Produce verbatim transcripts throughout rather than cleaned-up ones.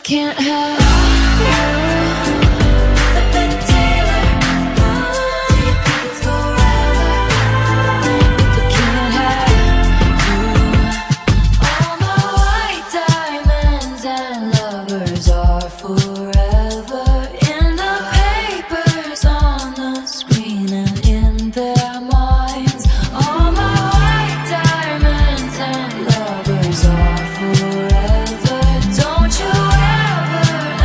can't have forever. Don't you ever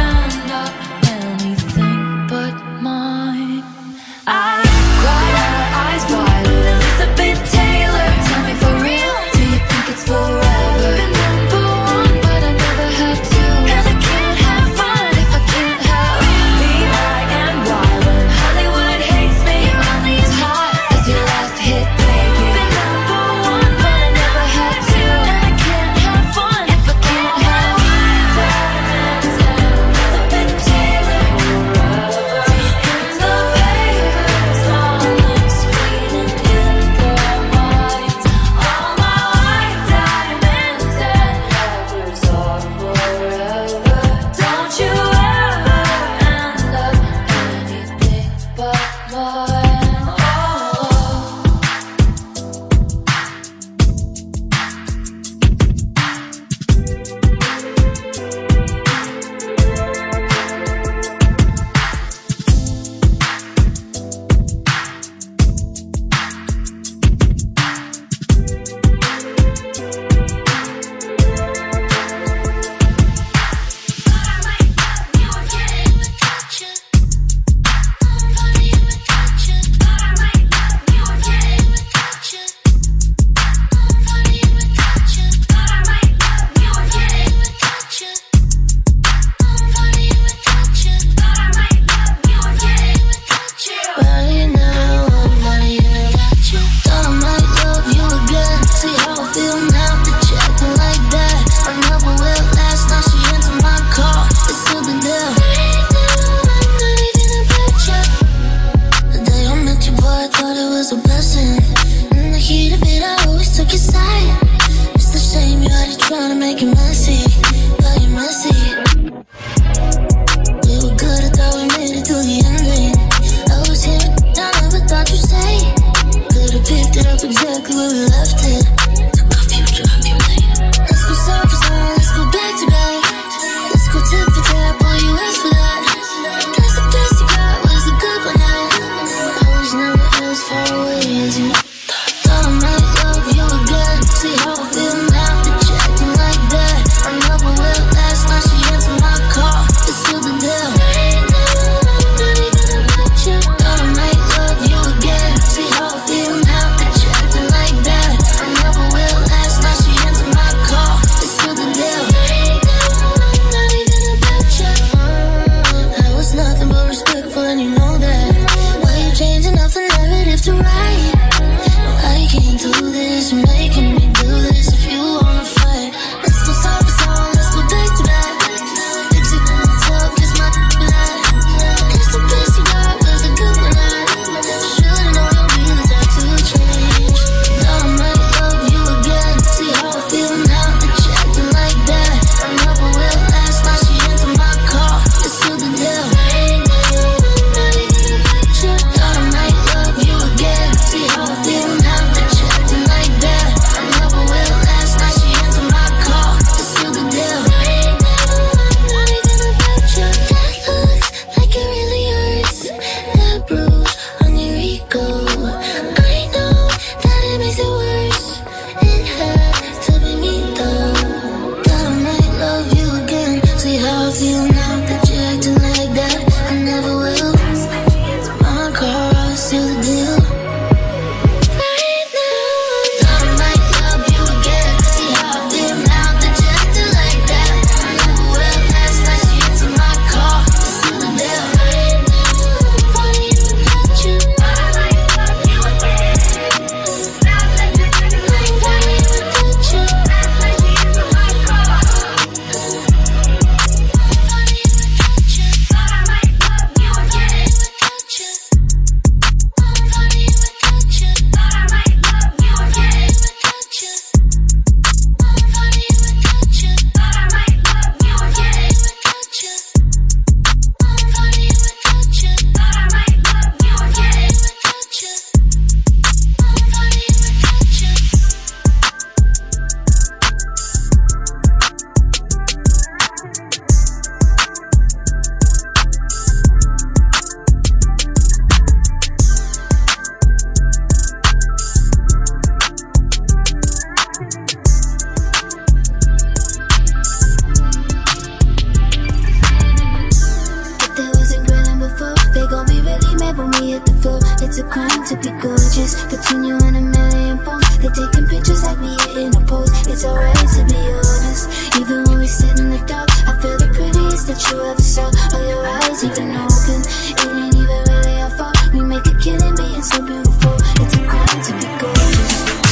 gorgeous. Between you and a million posts, they taking pictures like we in a pose. It's alright to be honest. Even when we sit in the dark, I feel the prettiest that you ever saw. All your eyes even open. It ain't even really our fault. We make a killing being so beautiful. It's a crime to be gorgeous.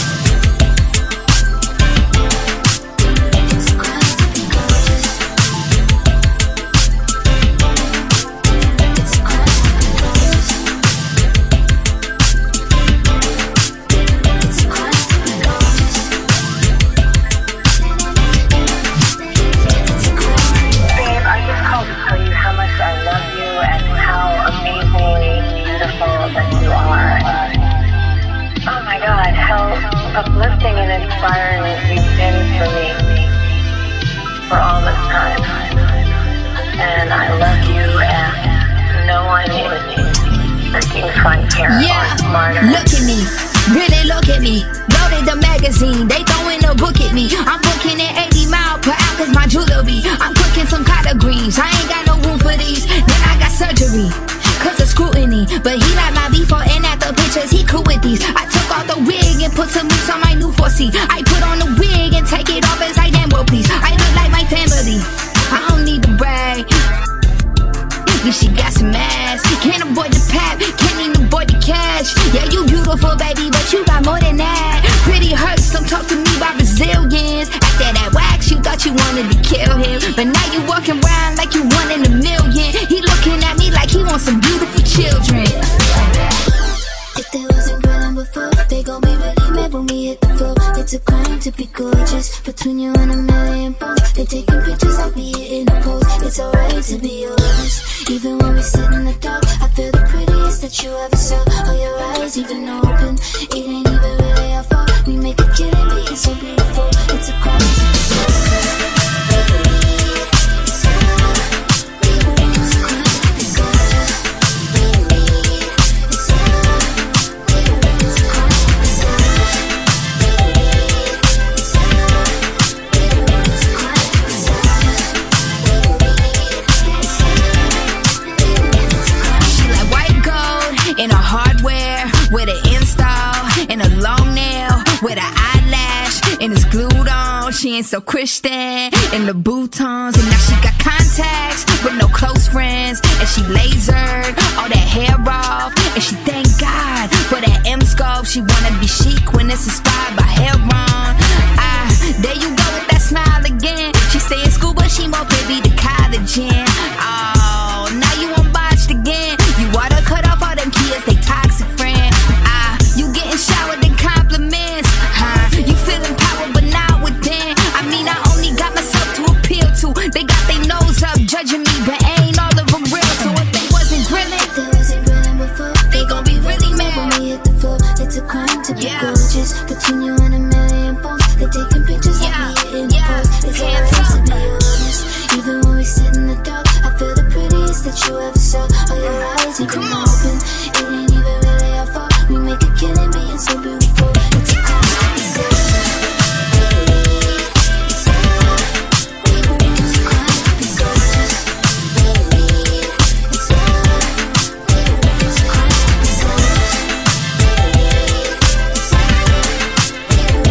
It's a crime to be gorgeous. It's a crime to be gorgeous. It's a crime to be gorgeous. It's a crime. Babe, I just called to tell you how much I love you and how amazingly beautiful that you are. Oh my God, how uplifting and inspiring you've been for me for all this time. And I love you, and no one is freaking funnier or smarter. Look at me, really look at me. Loaded the magazine, they throwing a book at me. I'm booking at eighty miles per hour cause my jewelry. I'm cooking some collard greens, I ain't got no room for these. Then I got surgery, cause of scrutiny. But he like my before and after pictures, he cool with these. I took off the wig and put some moves on my new four C. I put on the wig and take it off as I damn well please. I look like my family, I don't need to brag. Yeah, she got some ass, can't avoid the pap, can't even avoid the cash. Yeah, you beautiful baby, but you got more than that. Pretty hurts, don't talk to me about Brazilians. After that wax, you thought you wanted to kill him, but now you walking around like you one in a million. He looking at me like he wants some beautiful children. If they wasn't grilling before, they gon' be really mad when we hit the floor. It's a crime to be gorgeous. Between you and a million posts, they taking pictures like we in a pose. It's alright to be honest. Even when we sit in the dark, I feel the prettiest that you ever saw. All your eyes even open. It ain't even really our fault. We make a killing being so beautiful. It's a crime to be gorgeous. In a hardware, with an install, and a long nail, with an eyelash, and it's glued on. She ain't so Christian, in the boutons, and now she got contacts, with no close friends, and she lasered all that hair off, and she thank God for that M-scope. She wanna be chic when it's inspired by Heron. Ah, there you go with that smile again. She stay in school, but she more privy to college in. Oh, now you unbotched again. You water cut off all them kids, they toxic friend. Ah, you getting showered in compliments. Huh? You feeling power, but not within. I mean, I only got myself to appeal to. They got their nose up, judging me, but ain't all of them real. So if they wasn't grilling, if they wasn't grilling before, they gon' be really mad when we hit the floor. It's a crime to be yeah. gorgeous. Between you and a million posts, they taking pictures yeah. like we in yeah. a pose. It's Hands alright up. to be honest. Even when we sit in the dark, I feel the prettiest that you ever saw. All your eyes even open. It ain't even really our fault. We make a killing being so beautiful. It's a crime to be gorgeous. It's a crime to be gorgeous. It's a crime to be gorgeous.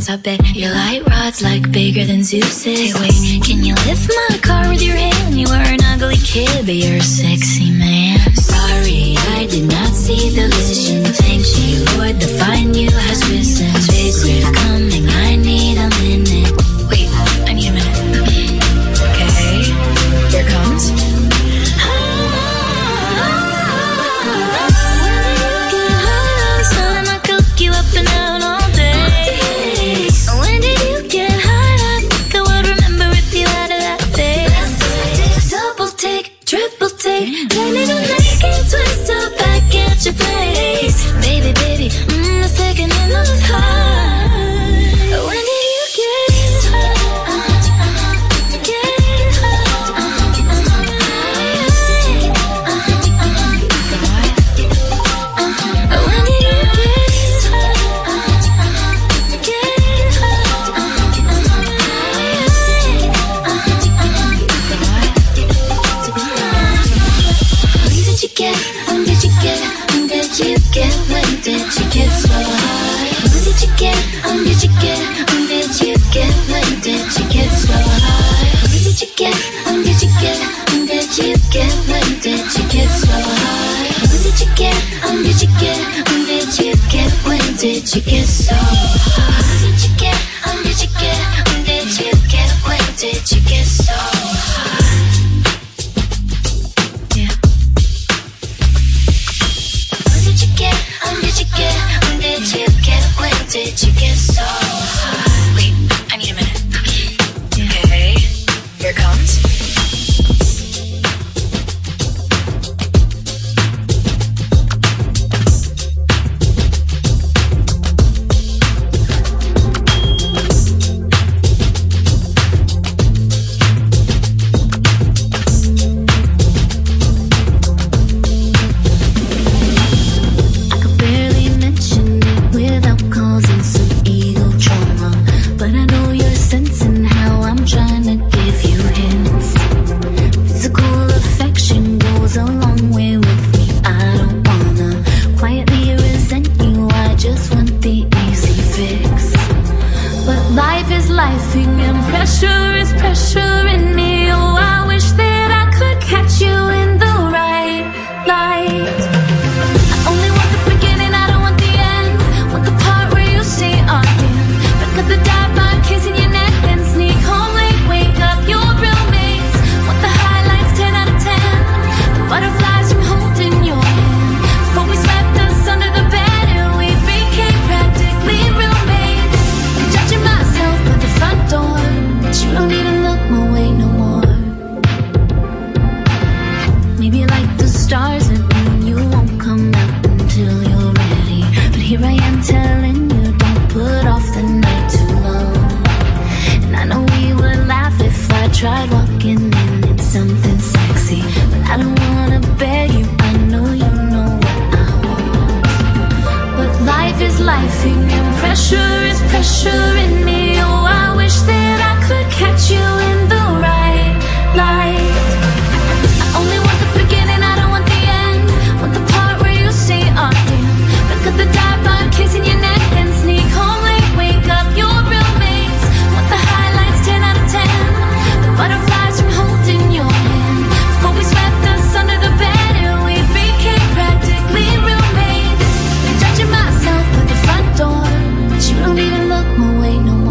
roads. I bet your light rod's like bigger than Zeus's. Hey, wait, can you lift my car with your hand? You were an ugly kid, but you're a sexy man. Sorry, I did not see the vision. Thank you, Lord, the find you has risen. Big riff coming, I need a minute. Wait, I need a minute. Okay, here it comes. You up and out all day. When did you get high? I think I would remember if you had a that face. Double take, triple take, turn it on like a twist up back at your place. Baby, baby, mmm, a second in those highs. When did you get high? Get high. When did you get When did you get, when did you get, when did you get so high? When did you get, when did you get, when did you get, when did you get so high? When did you get, when did you get, when did you get, when did you get so high? When did you get, when did you get, when did you get, when did you get so high? When did you get, when did you get, when did you get, when did you get so high? Did you get so high? Wait, I need a minute. Okay, here it comes. Don't even look my way no more.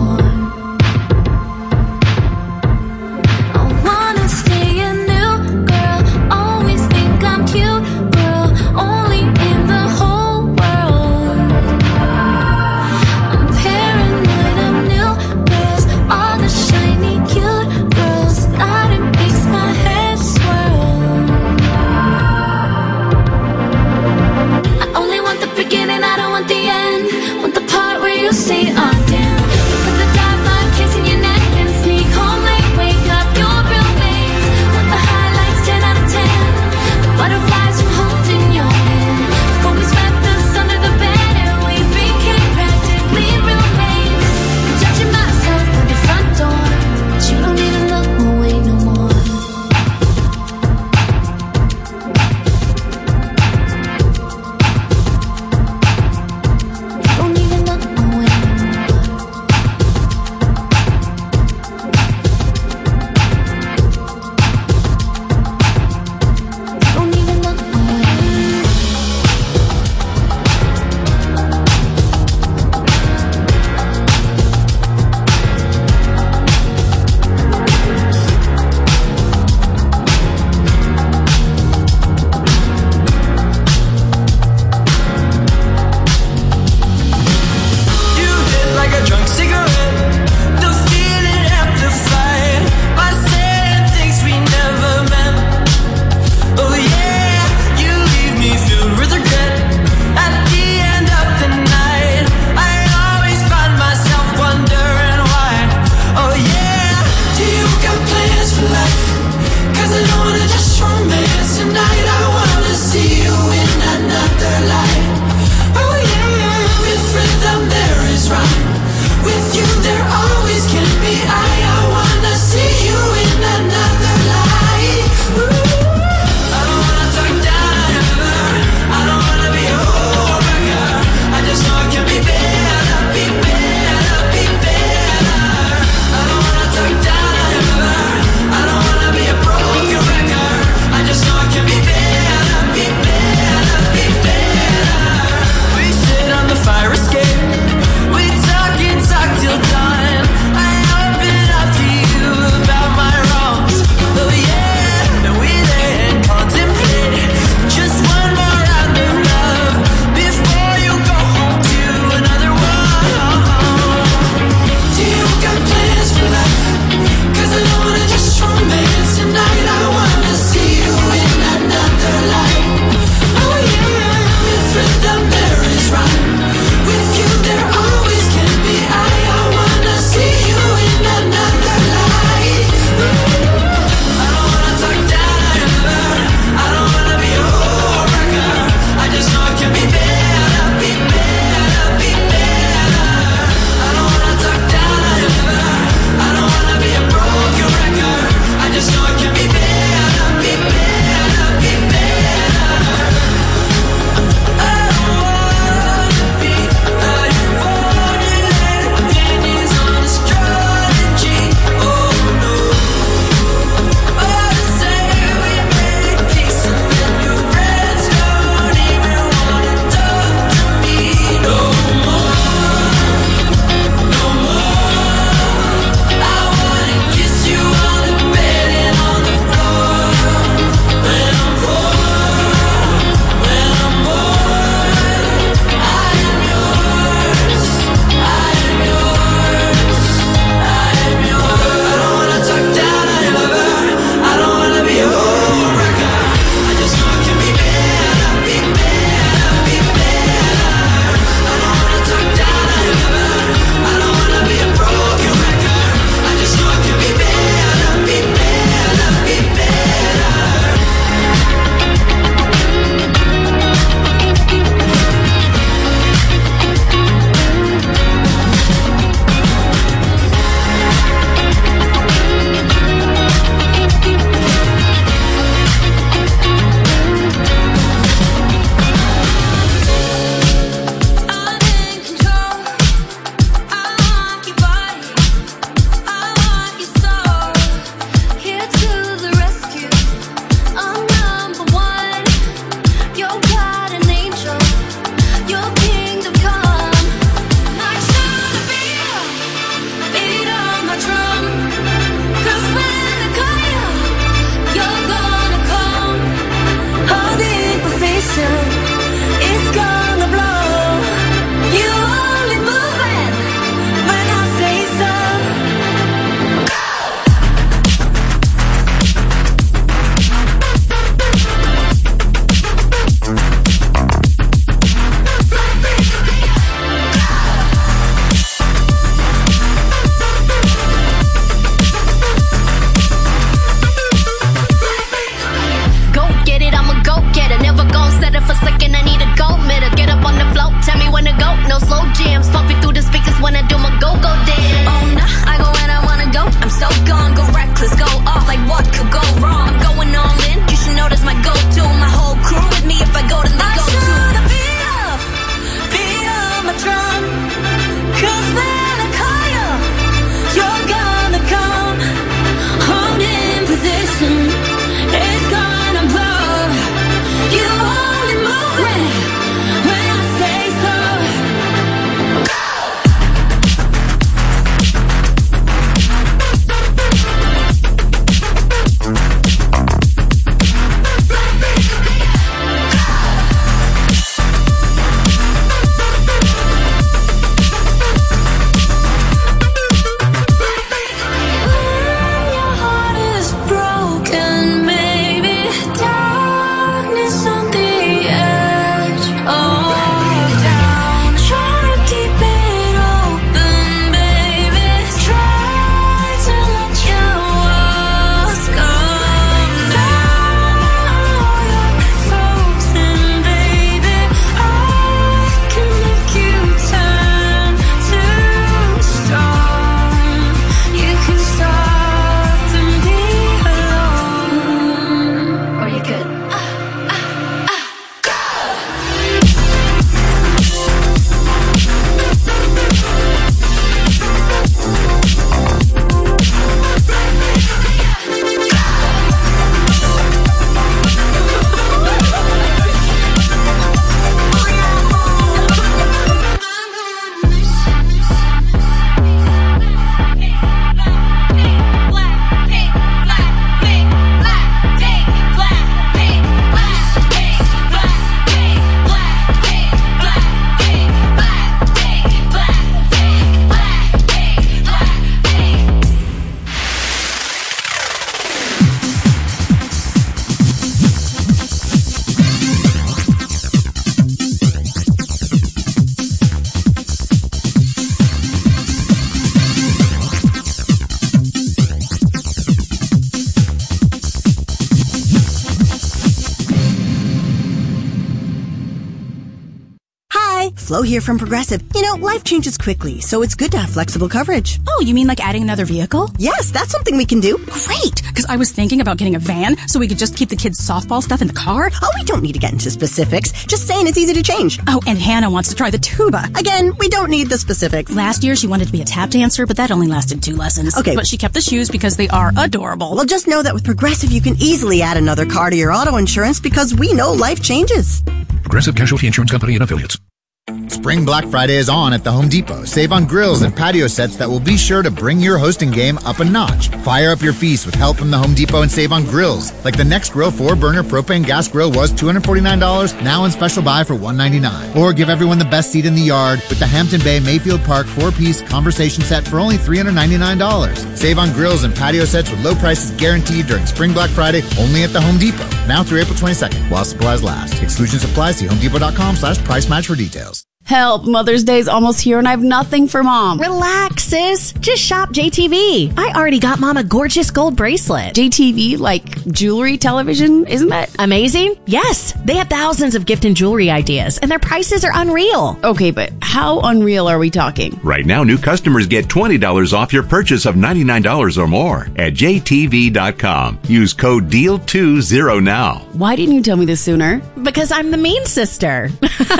Flo here from Progressive. You know, life changes quickly, so it's good to have flexible coverage. Oh, you mean like adding another vehicle? Yes, that's something we can do. Great, because I was thinking about getting a van so we could just keep the kids' softball stuff in the car. Oh, we don't need to get into specifics. Just saying it's easy to change. Oh, and Hannah wants to try the tuba. Again, we don't need the specifics. Last year, she wanted to be a tap dancer, but that only lasted two lessons. Okay. But she kept the shoes because they are adorable. Well, just know that with Progressive, you can easily add another car to your auto insurance because we know life changes. Progressive Casualty Insurance Company and Affiliates. Spring Black Friday is on at the Home Depot. Save on grills and patio sets that will be sure to bring your hosting game up a notch. Fire up your feast with help from the Home Depot and save on grills. Like the Next Grill four burner propane gas grill was two hundred forty-nine dollars, now in special buy for one hundred ninety-nine dollars. Or give everyone the best seat in the yard with the Hampton Bay Mayfield Park four-piece conversation set for only three hundred ninety-nine dollars. Save on grills and patio sets with low prices guaranteed during Spring Black Friday only at the Home Depot. Now through April twenty-second while supplies last. Exclusions apply. See homedepot.com slash price match for details. Help, Mother's Day's almost here and I have nothing for Mom. Relax, sis. Just shop J T V. I already got Mom a gorgeous gold bracelet. J T V, like jewelry television, isn't that amazing? Yes. They have thousands of gift and jewelry ideas and their prices are unreal. Okay, but how unreal are we talking? Right now, new customers get twenty dollars off your purchase of ninety-nine dollars or more at J T V dot com. Use code D E A L twenty now. Why didn't you tell me this sooner? Because I'm the mean sister.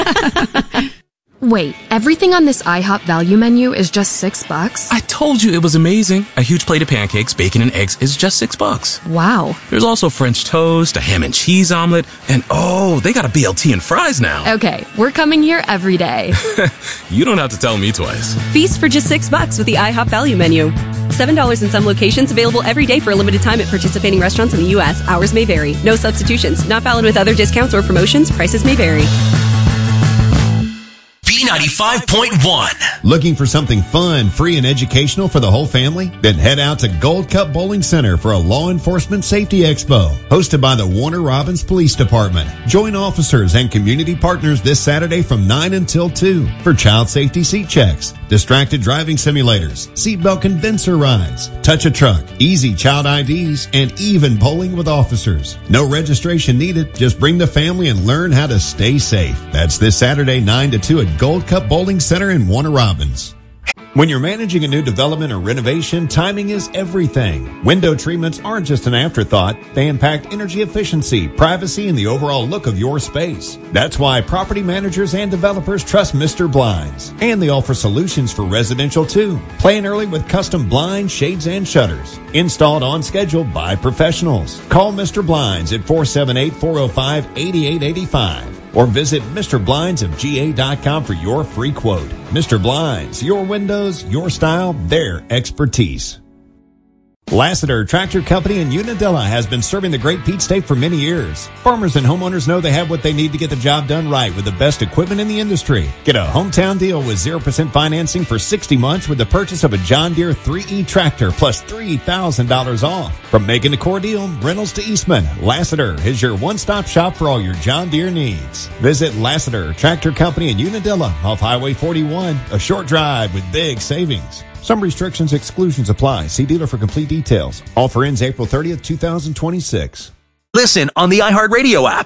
Wait, everything on this IHOP value menu is just six bucks? I told you it was amazing. A huge plate of pancakes, bacon, and eggs is just six bucks. Wow. There's also French toast, a ham and cheese omelet, and oh, they got a B L T and fries now. Okay, we're coming here every day. You don't have to tell me twice. Feast for just six bucks with the IHOP value menu. seven dollars in some locations, available every day for a limited time at participating restaurants in the U S. Hours may vary. No substitutions. Not valid with other discounts or promotions. Prices may vary. B ninety-five point one. Looking for something fun, free, and educational for the whole family? Then head out to Gold Cup Bowling Center for a Law Enforcement Safety Expo, hosted by the Warner Robins Police Department. Join officers and community partners this Saturday from nine until two for child safety seat checks, distracted driving simulators, seatbelt convincer rides, touch a truck, easy child I Ds, and even bowling with officers. No registration needed. Just bring the family and learn how to stay safe. That's this Saturday, nine to two at Gold Cup Bowling Center in Warner Robins. When you're managing a new development or renovation, timing is everything. Window treatments aren't just an afterthought. They impact energy efficiency, privacy, and the overall look of your space. That's why property managers and developers trust Mister Blinds. And they offer solutions for residential too. Plan early with custom blinds, shades, and shutters. Installed on schedule by professionals. Call Mister Blinds at four seven eight, four oh five, eight eight eight five. Or visit Mister Blinds of G A dot com for your free quote. Mister Blinds, your windows, your style, their expertise. Lassiter Tractor Company in Unadilla has been serving the Great Peach State for many years. Farmers and homeowners know they have what they need to get the job done right with the best equipment in the industry. Get a hometown deal with zero percent financing for sixty months with the purchase of a John Deere three E tractor plus three thousand dollars off. From Macon to Cordele, Reynolds to Eastman, Lassiter is your one-stop shop for all your John Deere needs. Visit Lassiter Tractor Company in Unadilla off Highway forty-one, a short drive with big savings. Some restrictions, exclusions apply. See dealer for complete details. Offer ends April thirtieth, twenty twenty-six. Listen on the iHeartRadio app,